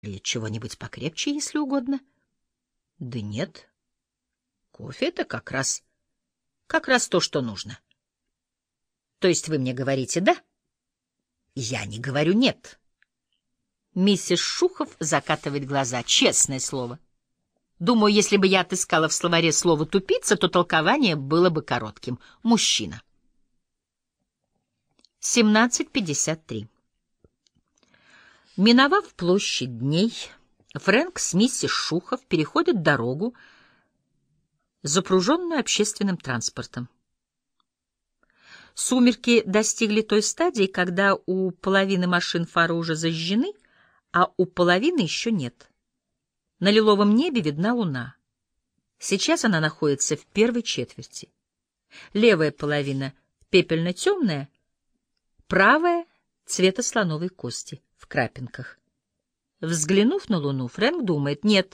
Или чего-нибудь покрепче, если угодно? Да нет. Кофе — это как раз то, что нужно. То есть вы мне говорите «да»? Я не говорю «нет». Миссис Шухов закатывает глаза. Честное слово. Думаю, если бы я отыскала в словаре слово «тупица», то толкование было бы коротким. Мужчина. 17:53. Миновав площадь дней, Фрэнк с миссис Шухов переходят дорогу, запруженную общественным транспортом. Сумерки достигли той стадии, когда у половины машин фары уже зажжены, а у половины еще нет. На лиловом небе видна луна. Сейчас она находится в первой четверти. Левая половина пепельно-темная, правая — цвета слоновой кости в крапинках. Взглянув на луну, Фрэнк думает: нет,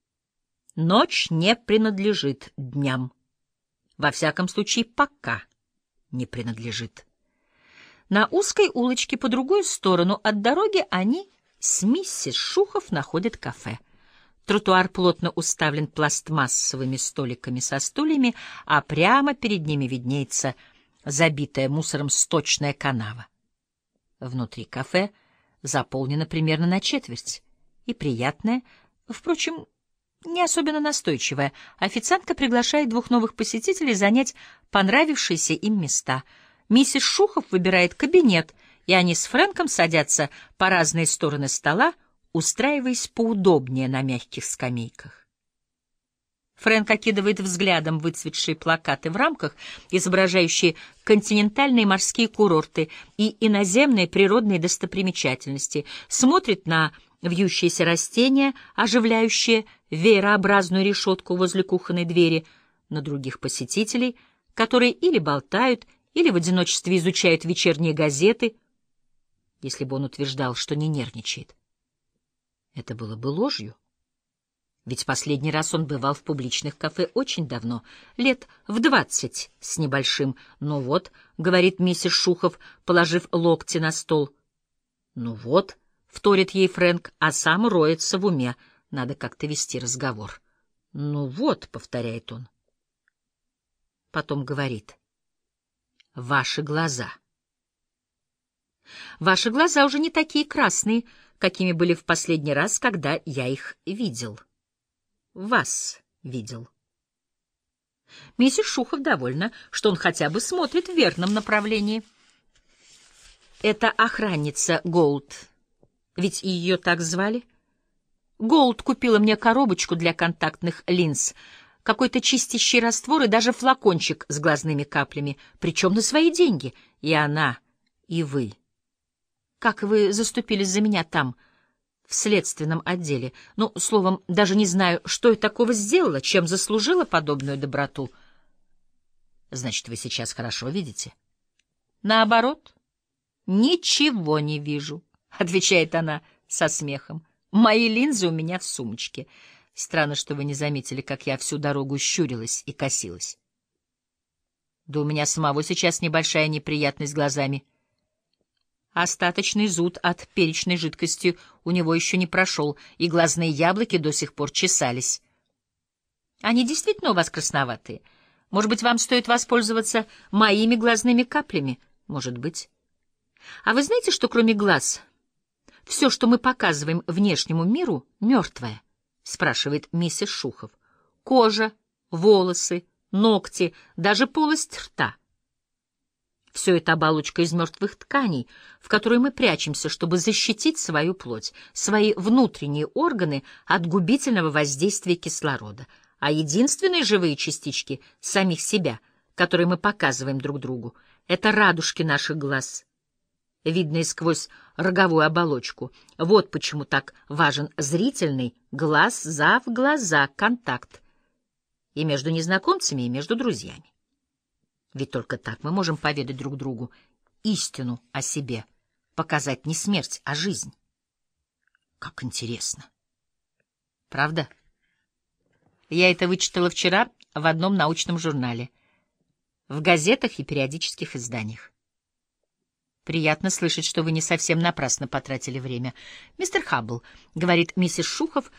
ночь не принадлежит дням. Во всяком случае, пока не принадлежит. На узкой улочке по другую сторону от дороги они с миссис Шухов находят кафе. Тротуар плотно уставлен пластмассовыми столиками со стульями, а прямо перед ними виднеется забитая мусором сточная канава. Внутри кафе заполнено примерно на четверть, и приятное, впрочем, не особенно настойчивая, официантка приглашает двух новых посетителей занять понравившиеся им места. Миссис Шухов выбирает кабинет, и они с Фрэнком садятся по разные стороны стола, устраиваясь поудобнее на мягких скамейках. Фрэнк окидывает взглядом выцветшие плакаты в рамках, изображающие континентальные морские курорты и иноземные природные достопримечательности, смотрит на вьющиеся растения, оживляющие веерообразную решетку возле кухонной двери, на других посетителей, которые или болтают, или в одиночестве изучают вечерние газеты. Если бы он утверждал, что не нервничает, это было бы ложью. Ведь последний раз он бывал в публичных кафе очень давно, лет в 20 с небольшим. «Ну вот», — говорит миссис Шухов, положив локти на стол. «Ну вот», — вторит ей Фрэнк, а сам роется в уме. Надо как-то вести разговор. «Ну вот», — повторяет он. Потом говорит: «Ваши глаза». «Ваши глаза уже не такие красные, какими были в последний раз, когда я их видел. Вас видел». Миссис Шухов довольна, что он хотя бы смотрит в верном направлении. Это охранница Голд, ведь ее так звали. Голд купила мне коробочку для контактных линз, какой-то чистящий раствор и даже флакончик с глазными каплями, причем на свои деньги. И она, и вы. Как вы заступились за меня там, в следственном отделе? Ну, словом, даже не знаю, что я такого сделала, чем заслужила подобную доброту. Значит, вы сейчас хорошо видите? Наоборот, ничего не вижу, — отвечает она со смехом. Мои линзы у меня в сумочке. Странно, что вы не заметили, как я всю дорогу щурилась и косилась. Да у меня самого сейчас небольшая неприятность с глазами. Остаточный зуд от перечной жидкости у него еще не прошел, и глазные яблоки до сих пор чесались. Они действительно у вас красноватые. Может быть, вам стоит воспользоваться моими глазными каплями? Может быть. А вы знаете, что кроме глаз все, что мы показываем внешнему миру, мертвое? Спрашивает миссис Шухов. Кожа, волосы, ногти, даже полость рта. Все это оболочка из мертвых тканей, в которой мы прячемся, чтобы защитить свою плоть, свои внутренние органы от губительного воздействия кислорода. А единственные живые частички самих себя, которые мы показываем друг другу, это радужки наших глаз, видные сквозь роговую оболочку. Вот почему так важен зрительный глаз за в глаза контакт и между незнакомцами, и между друзьями. Ведь только так мы можем поведать друг другу истину о себе, показать не смерть, а жизнь. Как интересно. Правда? Я это вычитала вчера в одном научном журнале, в газетах и периодических изданиях. Приятно слышать, что вы не совсем напрасно потратили время. Мистер Хаббл, — говорит миссис Шухов,